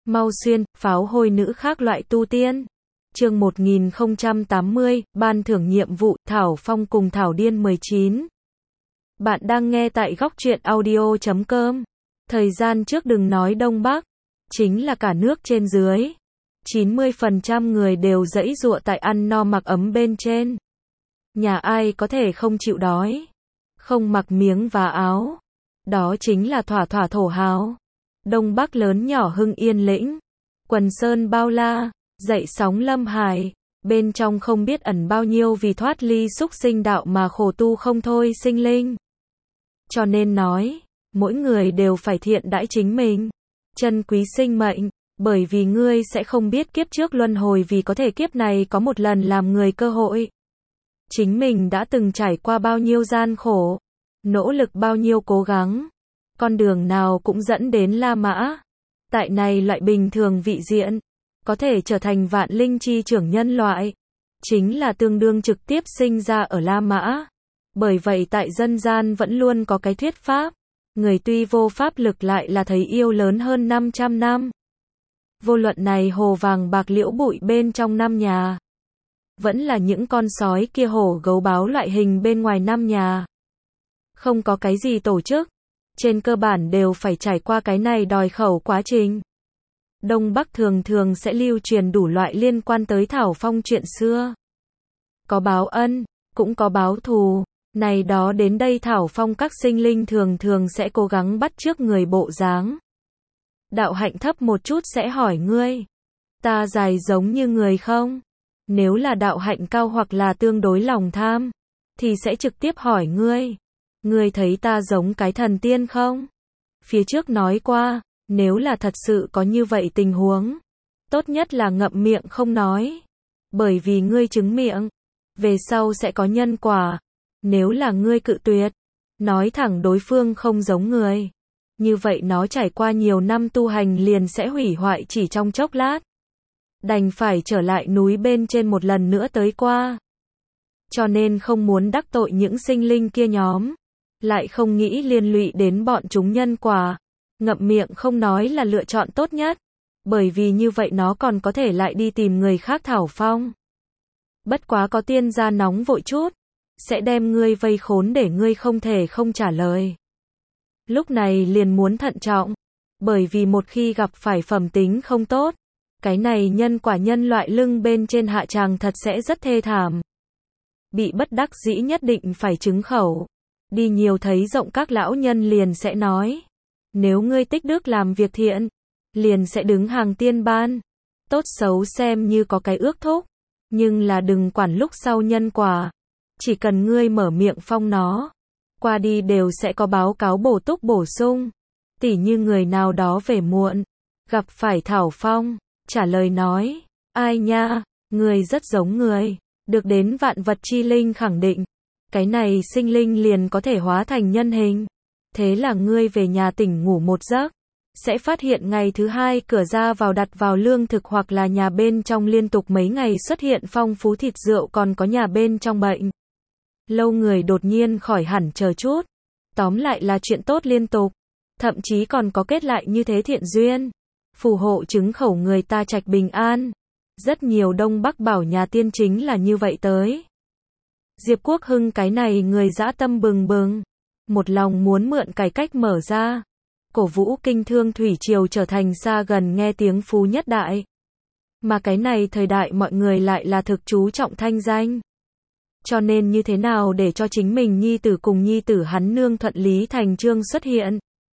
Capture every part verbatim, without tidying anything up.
Mau Xuyên, pháo hôi nữ khác loại tu tiên. Chương một nghìn không trăm tám mươi, ban thưởng nhiệm vụ, Thảo Phong cùng Thảo Điên mười chín. Bạn đang nghe tại góc truyện audio chấm com. Thời gian trước đừng nói Đông Bắc, chính là cả nước trên dưới. chín mươi phần trăm người đều giãy giụa tại ăn no mặc ấm bên trên. Nhà ai có thể không chịu đói, không mặc miếng và áo. Đó chính là thỏa thỏa thổ hào. Đông Bắc lớn nhỏ Hưng Yên Lĩnh, Quần Sơn bao la, dậy sóng Lâm Hải, bên trong không biết ẩn bao nhiêu vì thoát ly súc sinh đạo mà khổ tu không thôi sinh linh. Cho nên nói, mỗi người đều phải thiện đãi chính mình, trân quý sinh mệnh, bởi vì ngươi sẽ không biết kiếp trước luân hồi vì có thể kiếp này có một lần làm người cơ hội. Chính mình đã từng trải qua bao nhiêu gian khổ, nỗ lực bao nhiêu cố gắng, con đường nào cũng dẫn đến La Mã. Tại này loại bình thường vị diện, có thể trở thành vạn linh chi trưởng nhân loại, chính là tương đương trực tiếp sinh ra ở La Mã. Bởi vậy tại dân gian vẫn luôn có cái thuyết pháp, người tuy vô pháp lực lại là thấy yêu lớn hơn năm trăm năm. Vô luận này hồ vàng bạc liễu bụi bên trong năm nhà, vẫn là những con sói kia hổ gấu báo loại hình bên ngoài năm nhà. Không có cái gì tổ chức, trên cơ bản đều phải trải qua cái này đòi khẩu quá trình. Đông Bắc thường thường sẽ lưu truyền đủ loại liên quan tới Thảo Phong chuyện xưa. Có báo ân, cũng có báo thù. Này đó đến đây Thảo Phong các sinh linh thường thường sẽ cố gắng bắt chước người bộ dáng. Đạo hạnh thấp một chút sẽ hỏi ngươi, ta dài giống như người không? Nếu là đạo hạnh cao hoặc là tương đối lòng tham, thì sẽ trực tiếp hỏi ngươi, ngươi thấy ta giống cái thần tiên không? Phía trước nói qua, nếu là thật sự có như vậy tình huống, tốt nhất là ngậm miệng không nói. Bởi vì ngươi chứng miệng, về sau sẽ có nhân quả. Nếu là ngươi cự tuyệt, nói thẳng đối phương không giống người, như vậy nó trải qua nhiều năm tu hành liền sẽ hủy hoại chỉ trong chốc lát. Đành phải trở lại núi bên trên một lần nữa tới qua. Cho nên không muốn đắc tội những sinh linh kia nhóm, lại không nghĩ liên lụy đến bọn chúng nhân quả. Ngậm miệng không nói là lựa chọn tốt nhất, bởi vì như vậy nó còn có thể lại đi tìm người khác Thảo Phong. Bất quá có tiên gia nóng vội chút, sẽ đem ngươi vây khốn để ngươi không thể không trả lời. Lúc này liền muốn thận trọng, bởi vì một khi gặp phải phẩm tính không tốt, cái này nhân quả nhân loại lưng bên trên hạ tràng thật sẽ rất thê thảm. Bị bất đắc dĩ nhất định phải chứng khẩu. Đi nhiều thấy rộng các lão nhân liền sẽ nói, nếu ngươi tích đức làm việc thiện, liền sẽ đứng hàng tiên ban. Tốt xấu xem như có cái ước thúc, nhưng là đừng quản lúc sau nhân quả. Chỉ cần ngươi mở miệng phong nó, qua đi đều sẽ có báo cáo bổ túc bổ sung. Tỉ như người nào đó về muộn, gặp phải Thảo Phong, trả lời nói, ai nha, người rất giống người, được đến vạn vật chi linh khẳng định, cái này sinh linh liền có thể hóa thành nhân hình. Thế là ngươi về nhà tỉnh ngủ một giấc, sẽ phát hiện ngày thứ hai cửa ra vào đặt vào lương thực hoặc là nhà bên trong liên tục mấy ngày xuất hiện phong phú thịt rượu, còn có nhà bên trong bệnh lâu người đột nhiên khỏi hẳn chờ chút. Tóm lại là chuyện tốt liên tục, thậm chí còn có kết lại như thế thiện duyên, phù hộ chứng khẩu người ta trạch bình an. Rất nhiều Đông Bắc bảo nhà tiên chính là như vậy tới. Diệp Quốc Hưng cái này người dã tâm bừng bừng, một lòng muốn mượn cải cách mở ra, cổ vũ kinh thương thủy triều trở thành xa gần nghe tiếng phú nhất đại. Mà cái này thời đại mọi người lại là thực chú trọng thanh danh. Cho nên như thế nào để cho chính mình nhi tử cùng nhi tử hắn nương thuận lý thành chương xuất hiện.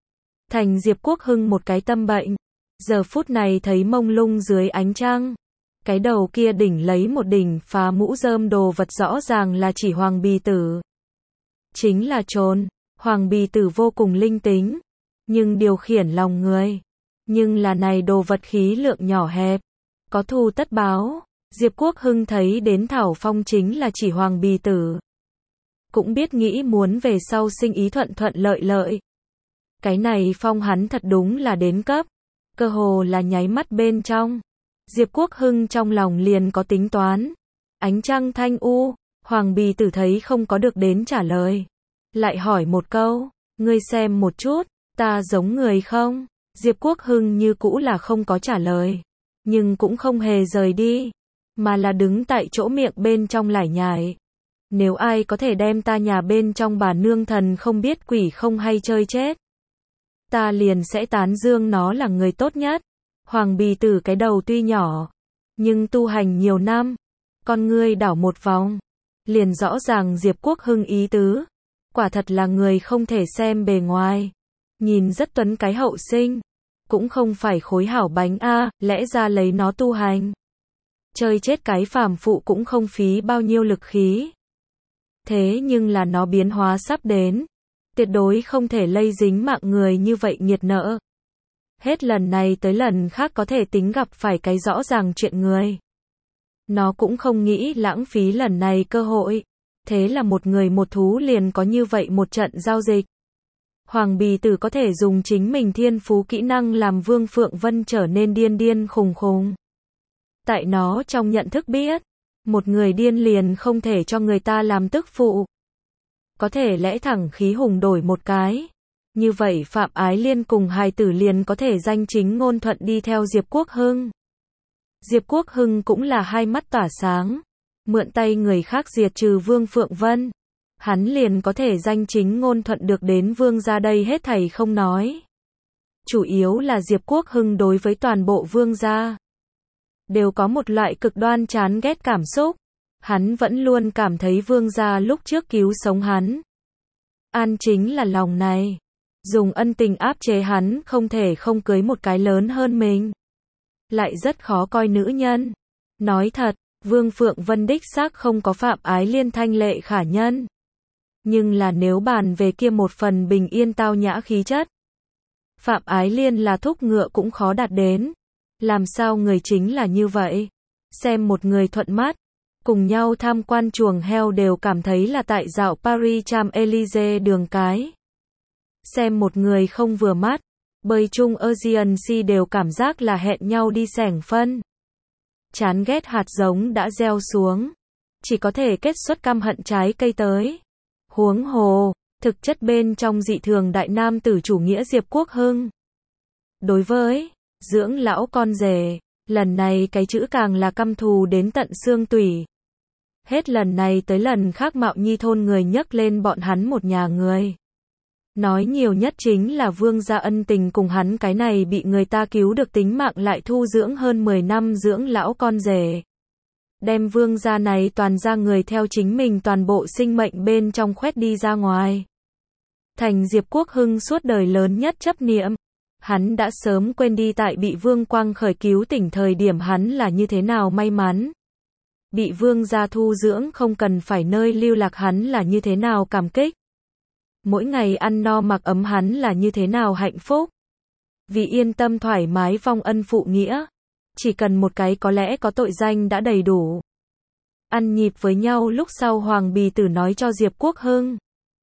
Thành Diệp Quốc Hưng một cái tâm bệnh. Giờ phút này thấy mông lung dưới ánh trăng, cái đầu kia đỉnh lấy một đỉnh phá mũ rơm đồ vật rõ ràng là chỉ Hoàng Bì Tử. Chính là trồn, Hoàng Bì Tử vô cùng linh tính, nhưng điều khiển lòng người. Nhưng là này đồ vật khí lượng nhỏ hẹp, có thù tất báo. Diệp Quốc Hưng thấy đến Thảo Phong chính là chỉ Hoàng Bì Tử, cũng biết nghĩ muốn về sau sinh ý thuận thuận lợi lợi. Cái này phong hắn thật đúng là đến cấp, cơ hồ là nháy mắt bên trong. Diệp Quốc Hưng trong lòng liền có tính toán. Ánh trăng thanh u, Hoàng Bì Tử thấy không có được đến trả lời, lại hỏi một câu, ngươi xem một chút, ta giống người không? Diệp Quốc Hưng như cũ là không có trả lời, nhưng cũng không hề rời đi, mà là đứng tại chỗ miệng bên trong lải nhải. Nếu ai có thể đem ta nhà bên trong bà nương thần không biết quỷ không hay chơi chết, ta liền sẽ tán dương nó là người tốt nhất. Hoàng Bì Tử cái đầu tuy nhỏ, nhưng tu hành nhiều năm, con ngươi đảo một vòng, liền rõ ràng Diệp Quốc Hưng ý tứ. Quả thật là người không thể xem bề ngoài, nhìn rất tuấn cái hậu sinh, cũng không phải khối hảo bánh a, lẽ ra lấy nó tu hành, chơi chết cái phàm phụ cũng không phí bao nhiêu lực khí. Thế nhưng là nó biến hóa sắp đến, tuyệt đối không thể lây dính mạng người như vậy nghiệt nợ. Hết lần này tới lần khác có thể tính gặp phải cái rõ ràng chuyện người. Nó cũng không nghĩ lãng phí lần này cơ hội. Thế là một người một thú liền có như vậy một trận giao dịch. Hoàng Bì Tử có thể dùng chính mình thiên phú kỹ năng làm Vương Phượng Vân trở nên điên điên khùng khùng. Tại nó trong nhận thức biết, một người điên liền không thể cho người ta làm tức phụ. Có thể lẽ thẳng khí hùng đổi một cái. Như vậy Phạm Ái Liên cùng hài tử liền có thể danh chính ngôn thuận đi theo Diệp Quốc Hưng. Diệp Quốc Hưng cũng là hai mắt tỏa sáng. Mượn tay người khác diệt trừ Vương Phượng Vân, hắn liền có thể danh chính ngôn thuận được đến Vương gia đây hết thảy không nói. Chủ yếu là Diệp Quốc Hưng đối với toàn bộ Vương gia đều có một loại cực đoan chán ghét cảm xúc. Hắn vẫn luôn cảm thấy Vương gia lúc trước cứu sống hắn. An chính là lòng này, dùng ân tình áp chế hắn không thể không cưới một cái lớn hơn mình. Lại rất khó coi nữ nhân. Nói thật, Vương Phượng Vân đích xác không có Phạm Ái Liên thanh lệ khả nhân. Nhưng là nếu bàn về kia một phần bình yên tao nhã khí chất, Phạm Ái Liên là thúc ngựa cũng khó đạt đến. Làm sao người chính là như vậy? Xem một người thuận mắt, cùng nhau tham quan chuồng heo đều cảm thấy là tại dạo Paris Champs-Élysées đường cái. Xem một người không vừa mắt, bơi chung Ocean Sea đều cảm giác là hẹn nhau đi xẻng phân. Chán ghét hạt giống đã gieo xuống, chỉ có thể kết xuất căm hận trái cây tới. Huống hồ, thực chất bên trong dị thường đại nam tử chủ nghĩa Diệp Quốc Hưng. Đối với dưỡng lão con rể, lần này cái chữ càng là căm thù đến tận xương tủy. Hết lần này tới lần khác Mạo Nhi thôn người nhấc lên bọn hắn một nhà người. Nói nhiều nhất chính là Vương gia ân tình cùng hắn cái này bị người ta cứu được tính mạng lại thu dưỡng hơn mười năm dưỡng lão con rể. Đem Vương gia này toàn ra người theo chính mình toàn bộ sinh mệnh bên trong khoét đi ra ngoài. Thành Diệp Quốc Hưng suốt đời lớn nhất chấp niệm. Hắn đã sớm quên đi tại bị Vương Quang khởi cứu tỉnh thời điểm hắn là như thế nào may mắn. Bị Vương gia thu dưỡng không cần phải nơi lưu lạc hắn là như thế nào cảm kích. Mỗi ngày ăn no mặc ấm hắn là như thế nào hạnh phúc. Vì yên tâm thoải mái vong ân phụ nghĩa. Chỉ cần một cái có lẽ có tội danh đã đầy đủ. Ăn nhịp với nhau lúc sau Hoàng Bì Tử nói cho Diệp Quốc Hưng.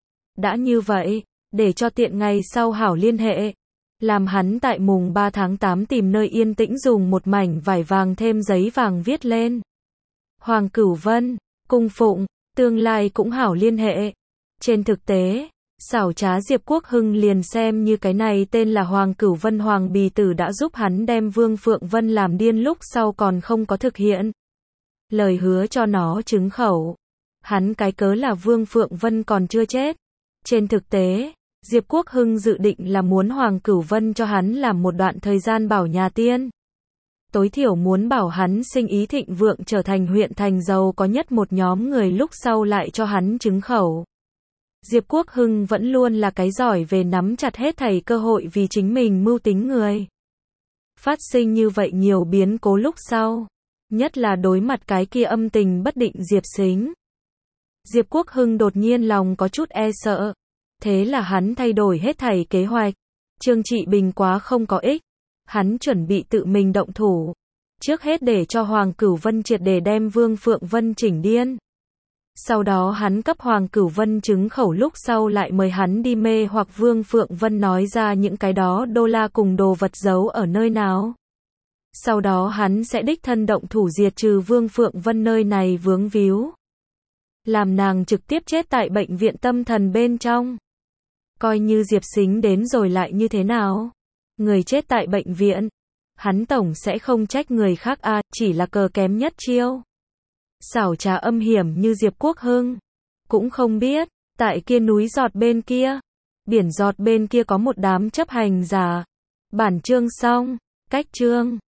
Đã như vậy, để cho tiện ngày sau hảo liên hệ. Làm hắn tại mùng ba tháng tám tìm nơi yên tĩnh dùng một mảnh vải vàng thêm giấy vàng viết lên. Hoàng Cửu Vân, cung phụng, tương lai cũng hảo liên hệ. Trên thực tế, xảo trá Diệp Quốc Hưng liền xem như cái này tên là Hoàng Cửu Vân Hoàng Bì Tử đã giúp hắn đem Vương Phượng Vân làm điên lúc sau còn không có thực hiện. Lời hứa cho nó chứng khẩu. Hắn cái cớ là Vương Phượng Vân còn chưa chết. Trên thực tế, Diệp Quốc Hưng dự định là muốn Hoàng Cửu Vân cho hắn làm một đoạn thời gian bảo nhà tiên. Tối thiểu muốn bảo hắn sinh ý thịnh vượng trở thành huyện thành giàu có nhất một nhóm người lúc sau lại cho hắn chứng khẩu. Diệp Quốc Hưng vẫn luôn là cái giỏi về nắm chặt hết thảy cơ hội vì chính mình mưu tính người. Phát sinh như vậy nhiều biến cố lúc sau, nhất là đối mặt cái kia âm tình bất định Diệp Sính. Diệp Quốc Hưng đột nhiên lòng có chút e sợ. Thế là hắn thay đổi hết thảy kế hoạch. Trương Trị Bình quá không có ích. Hắn chuẩn bị tự mình động thủ. Trước hết để cho Hoàng Cửu Vân triệt để đem Vương Phượng Vân chỉnh điên. Sau đó hắn cấp Hoàng Cửu Vân chứng khẩu lúc sau lại mời hắn đi mê hoặc Vương Phượng Vân nói ra những cái đó đô la cùng đồ vật giấu ở nơi nào. Sau đó hắn sẽ đích thân động thủ diệt trừ Vương Phượng Vân nơi này vướng víu. Làm nàng trực tiếp chết tại bệnh viện tâm thần bên trong. Coi như Diệp Sính đến rồi lại như thế nào? Người chết tại bệnh viện. Hắn tổng sẽ không trách người khác à, chỉ là cờ kém nhất chiêu. Xảo trá âm hiểm như Diệp Quốc Hưng. Cũng không biết, tại kia núi giọt bên kia, biển giọt bên kia có một đám chấp hành giả. Bản chương xong, cách chương.